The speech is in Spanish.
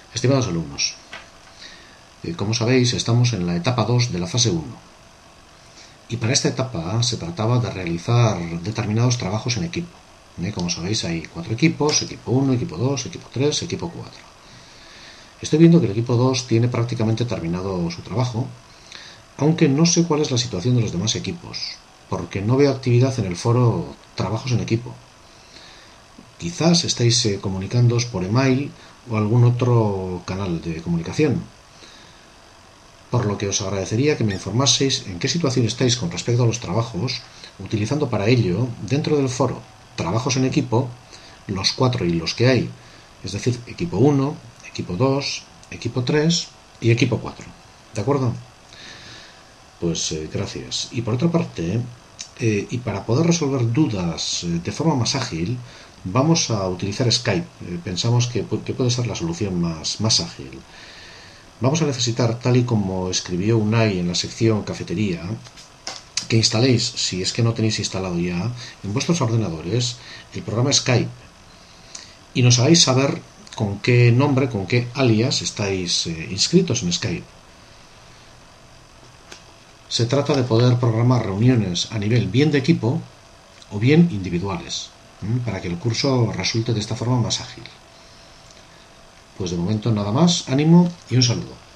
Estimados alumnos, como sabéis, estamos en la etapa 2 de la fase 1 y para esta etapa se trataba de realizar determinados trabajos en equipo. Como sabéis, hay 4 equipos: equipo 1, equipo 2, equipo 3, equipo 4. Estoy viendo que el equipo 2 tiene prácticamente terminado su trabajo, aunque no sé cuál es la situación de los demás equipos, porque no veo actividad en el foro Trabajos en Equipo. Quizás estáis comunicándoos por email o algún otro canal de comunicación, por lo que os agradecería que me informaseis en qué situación estáis con respecto a los trabajos, utilizando para ello, dentro del foro Trabajos en Equipo, los 4 hilos que hay, es decir, equipo 1, equipo 2, equipo 3 y equipo 4. ¿De acuerdo? Pues gracias. Y por otra parte, y para poder resolver dudas de forma más ágil, vamos a utilizar Skype. Pensamos que puede ser la solución más ágil. Vamos a necesitar, tal y como escribió Unai en la sección cafetería, que instaléis, si es que no tenéis instalado ya, en vuestros ordenadores el programa Skype y nos hagáis saber con qué nombre, con qué alias estáis inscritos en Skype. Se trata de poder programar reuniones a nivel bien de equipo o bien individuales, para que el curso resulte de esta forma más ágil. Pues de momento nada más, ánimo y un saludo.